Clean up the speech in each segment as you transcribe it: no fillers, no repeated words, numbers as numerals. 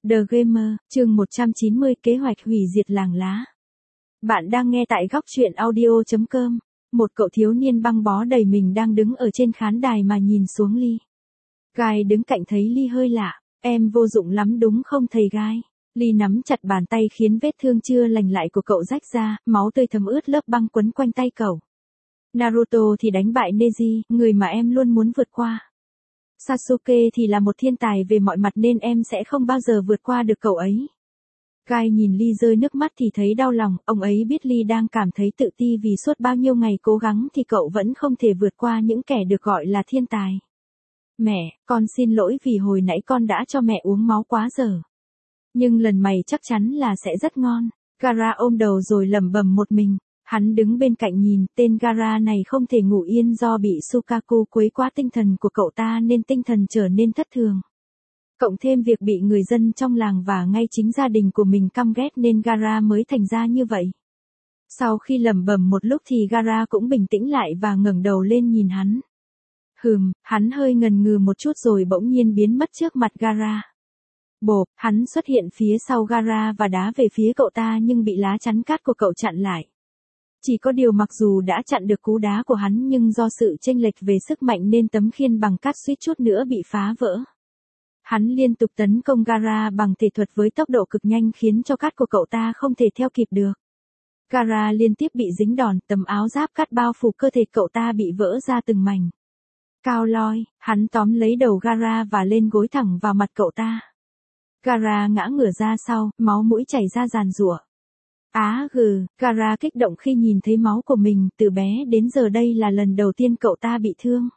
The Gamer, chương 190 kế hoạch hủy diệt làng lá. Bạn đang nghe tại góc truyện audio.com. Một cậu thiếu niên băng bó đầy mình đang đứng ở trên khán đài mà nhìn xuống Lee. Guy đứng cạnh thấy Lee hơi lạ. Em vô dụng lắm đúng không thầy Guy? Lee nắm chặt bàn tay khiến vết thương chưa lành lại của cậu rách ra, máu tươi thấm ướt lớp băng quấn quanh tay cậu. Naruto thì đánh bại Neji, người mà em luôn muốn vượt qua. Sasuke thì là một thiên tài về mọi mặt nên em sẽ không bao giờ vượt qua được cậu ấy. Guy nhìn Lee rơi nước mắt thì thấy đau lòng, ông ấy biết Lee đang cảm thấy tự ti vì suốt bao nhiêu ngày cố gắng thì cậu vẫn không thể vượt qua những kẻ được gọi là thiên tài. Mẹ, con xin lỗi vì hồi nãy con đã cho mẹ uống máu quá giờ. Nhưng lần mày chắc chắn là sẽ rất ngon. Gaara ôm đầu rồi lẩm bẩm một mình. Hắn đứng bên cạnh nhìn, tên Gaara này không thể ngủ yên do bị Sukaku quấy quá tinh thần của cậu ta nên tinh thần trở nên thất thường. Cộng thêm việc bị người dân trong làng và ngay chính gia đình của mình căm ghét nên Gaara mới thành ra như vậy. Sau khi lẩm bẩm một lúc thì Gaara cũng bình tĩnh lại và ngẩng đầu lên nhìn hắn. Hắn hơi ngần ngừ một chút rồi bỗng nhiên biến mất trước mặt Gaara. Bộp, hắn xuất hiện phía sau Gaara và đá về phía cậu ta nhưng bị lá chắn cát của cậu chặn lại. Chỉ có điều mặc dù đã chặn được cú đá của hắn nhưng do sự chênh lệch về sức mạnh nên tấm khiên bằng cát suýt chút nữa bị phá vỡ. Hắn liên tục tấn công Gaara bằng thể thuật với tốc độ cực nhanh khiến cho cát của cậu ta không thể theo kịp được. Gaara liên tiếp bị dính đòn, tấm áo giáp cát bao phủ cơ thể cậu ta bị vỡ ra từng mảnh. Cao loi, hắn tóm lấy đầu Gaara và lên gối thẳng vào mặt cậu ta. Gaara ngã ngửa ra sau, máu mũi chảy ra giàn giụa. Gaara kích động khi nhìn thấy máu của mình, từ bé đến giờ đây là lần đầu tiên cậu ta bị thương.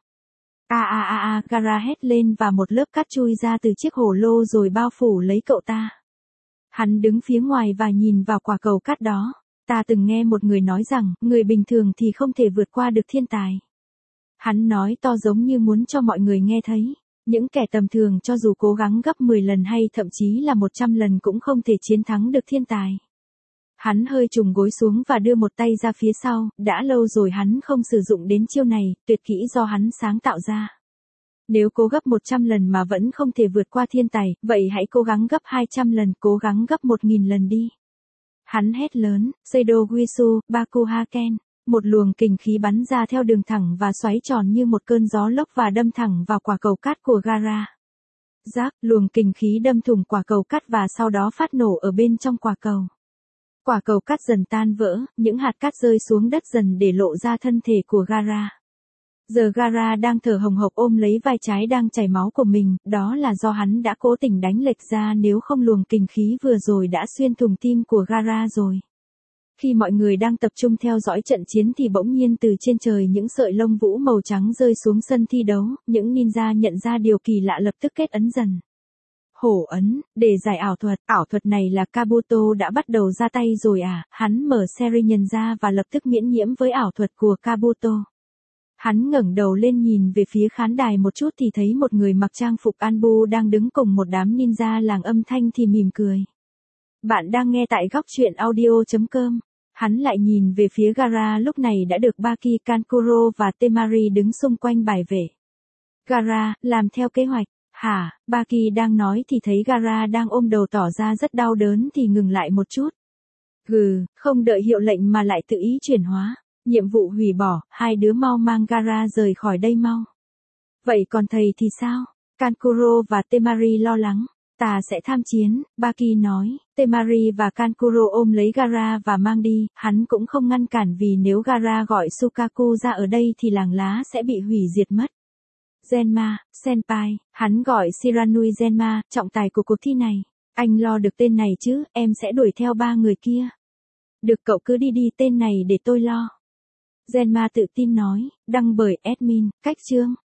Gaara hét lên và một lớp cát chui ra từ chiếc hổ lô rồi bao phủ lấy cậu ta. Hắn đứng phía ngoài và nhìn vào quả cầu cát đó. Ta từng nghe một người nói rằng, người bình thường thì không thể vượt qua được thiên tài. Hắn nói to giống như muốn cho mọi người nghe thấy. Những kẻ tầm thường cho dù cố gắng gấp 10 lần hay thậm chí là 100 lần cũng không thể chiến thắng được thiên tài. Hắn hơi trùng gối xuống và đưa một tay ra phía sau, đã lâu rồi hắn không sử dụng đến chiêu này, tuyệt kỹ do hắn sáng tạo ra. Nếu cố gấp 100 lần mà vẫn không thể vượt qua thiên tài, vậy hãy cố gắng gấp 200 lần, cố gắng gấp 1000 lần đi. Hắn hét lớn, Seido Guisu, Bakuhaken. Một luồng kình khí bắn ra theo đường thẳng và xoáy tròn như một cơn gió lốc và đâm thẳng vào quả cầu cát của Gaara. Rác, luồng kình khí đâm thủng quả cầu cát và sau đó phát nổ ở bên trong quả cầu. Quả cầu cát dần tan vỡ, những hạt cát rơi xuống đất dần để lộ ra thân thể của Gaara. Giờ Gaara đang thở hồng hộc ôm lấy vai trái đang chảy máu của mình, đó là do hắn đã cố tình đánh lệch ra nếu không luồng kình khí vừa rồi đã xuyên thủng tim của Gaara rồi. Khi mọi người đang tập trung theo dõi trận chiến thì bỗng nhiên từ trên trời những sợi lông vũ màu trắng rơi xuống sân thi đấu, những ninja nhận ra điều kỳ lạ lập tức kết ấn dần. Hổ ấn, để giải ảo thuật này là Kabuto đã bắt đầu ra tay rồi à, hắn mở Sharingan ra và lập tức miễn nhiễm với ảo thuật của Kabuto. Hắn ngẩng đầu lên nhìn về phía khán đài một chút thì thấy một người mặc trang phục Anbu đang đứng cùng một đám ninja làng âm thanh thì mỉm cười. Bạn đang nghe tại góc truyện audio.com. Hắn lại nhìn về phía Gaara lúc này đã được Baki, Kankuro và Temari đứng xung quanh bài vệ. Gaara, làm theo kế hoạch. Hả, Baki đang nói thì thấy Gaara đang ôm đầu tỏ ra rất đau đớn thì ngừng lại một chút. Không đợi hiệu lệnh mà lại tự ý chuyển hóa. Nhiệm vụ hủy bỏ, hai đứa mau mang Gaara rời khỏi đây mau. Vậy còn thầy thì sao? Kankuro và Temari lo lắng. Ta sẽ tham chiến, Baki nói. Temari và Kankuro ôm lấy Gaara và mang đi, hắn cũng không ngăn cản vì nếu Gaara gọi Sukaku ra ở đây thì làng lá sẽ bị hủy diệt mất. Zenma, Senpai, hắn gọi Shiranui Zenma, trọng tài của cuộc thi này. Anh lo được tên này chứ, em sẽ đuổi theo 3 người kia. Được cậu cứ đi tên này để tôi lo. Zenma tự tin nói, đăng bởi admin, cách chương.